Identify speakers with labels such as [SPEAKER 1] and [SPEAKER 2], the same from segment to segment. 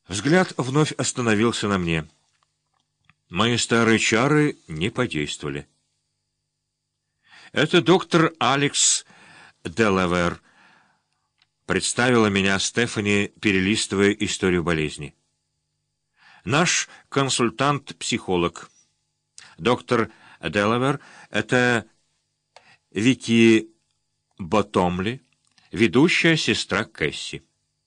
[SPEAKER 1] Взгляд вновь остановился на мне. Мои старые чары не подействовали. Это доктор Алекс Делавер представила меня Стефани, перелистывая историю болезни. Наш консультант-психолог. Доктор Делавер — это Вики Ботомли, ведущая сестра Кэсси.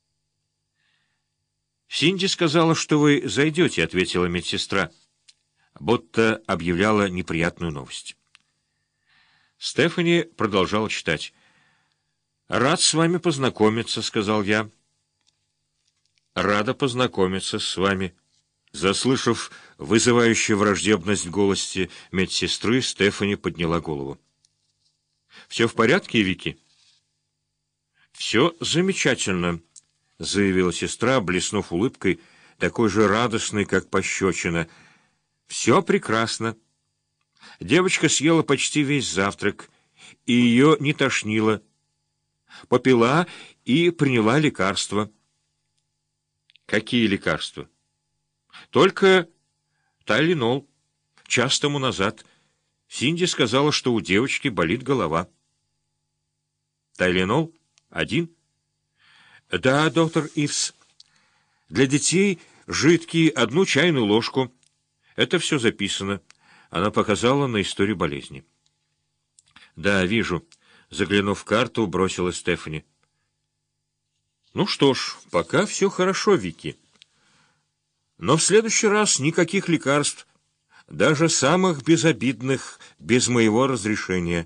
[SPEAKER 1] «Синди сказала, что вы зайдете», — ответила медсестра, будто объявляла неприятную новость. Стефани продолжала читать. «Рад с вами познакомиться», — сказал я. «Рада познакомиться с вами». Заслышав вызывающую враждебность в голосе медсестры, Стефани подняла голову. «Все в порядке, Вики?» «Все замечательно», — заявила сестра, блеснув улыбкой, такой же радостной, как пощечина. «Все прекрасно. Девочка съела почти весь завтрак, и ее не тошнило. Попила и приняла лекарства». «Какие лекарства?» «Только Тайленол. Час тому назад. Синди сказала, что у девочки болит голова». «Тайленол? Один?» «Да, доктор Ивс. Для детей жидкий, 1 чайную ложку. Это все записано». Она показала на историю болезни. «Да, вижу». Заглянув в карту, бросила Стефани. «Ну что ж, пока все хорошо, Вики. Но в следующий раз никаких лекарств, даже самых безобидных, без моего разрешения.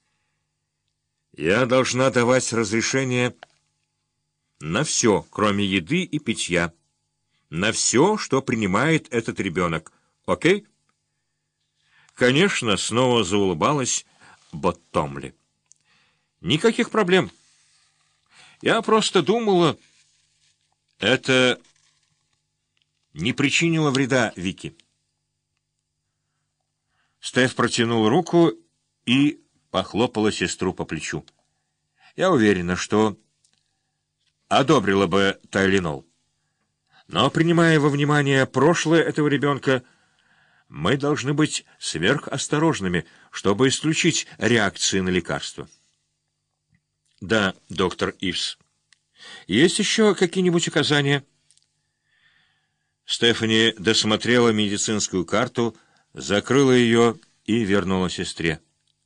[SPEAKER 1] Я должна давать разрешение на все, кроме еды и питья, на все, что принимает этот ребенок. Окей?» «Конечно», — снова заулыбалась Ботомли. «Никаких проблем. Я просто думала, это не причинило вреда Вики». Стеф протянул руку и похлопала сестру по плечу. «Я уверена, что одобрила бы Тайленол. Но, принимая во внимание прошлое этого ребенка, мы должны быть сверхосторожными, чтобы исключить реакции на лекарства». «Да, доктор Ивс. Есть еще какие-нибудь указания?» Стефани досмотрела медицинскую карту, закрыла ее и вернула сестре.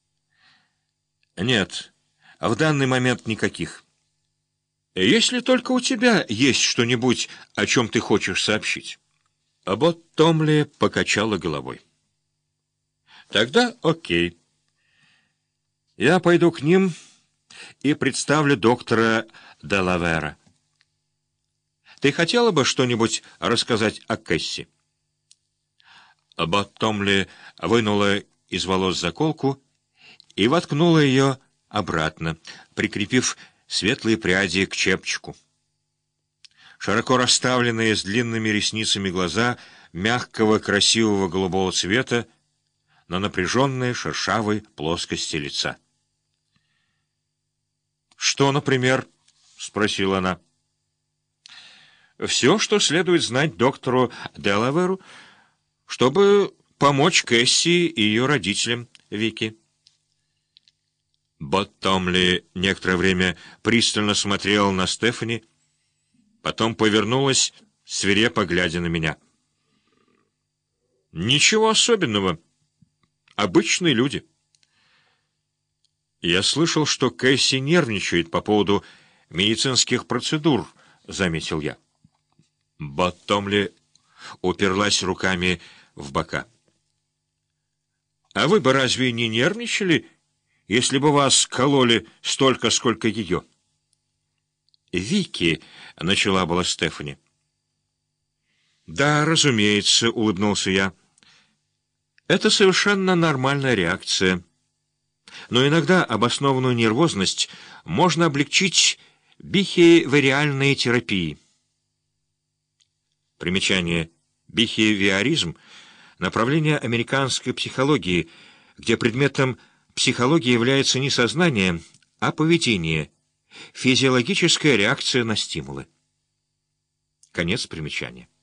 [SPEAKER 1] «Нет, в данный момент никаких. Если только у тебя есть что-нибудь, о чем ты хочешь сообщить». А Ботомли покачала головой. «Тогда окей. Я пойду к ним и представлю доктора Делавера. Ты хотела бы что-нибудь рассказать о Кэсси?» Ботомли вынула из волос заколку и воткнула ее обратно, прикрепив светлые пряди к чепчику. Широко расставленные с длинными ресницами глаза мягкого красивого голубого цвета на напряженной шершавой плоскости лица. «Что, например?» — спросила она. «Все, что следует знать доктору Делаверу, чтобы помочь Кэсси и ее родителям, Вики». Ботомли некоторое время пристально смотрела на Стефани, потом повернулась, свирепо глядя на меня. «Ничего особенного. Обычные люди». «Я слышал, что Кэсси нервничает по поводу медицинских процедур», — заметил я. Ботомли уперлась руками в бока. «А вы бы разве не нервничали, если бы вас кололи столько, сколько ее?» «Вики», — начала была Стефани. «Да, разумеется», — улыбнулся я. «Это совершенно нормальная реакция. Но иногда обоснованную нервозность можно облегчить бихевиоральной терапией». Примечание. Бихевиоризм — направление американской психологии, где предметом психологии является не сознание, а поведение, физиологическая реакция на стимулы. Конец примечания.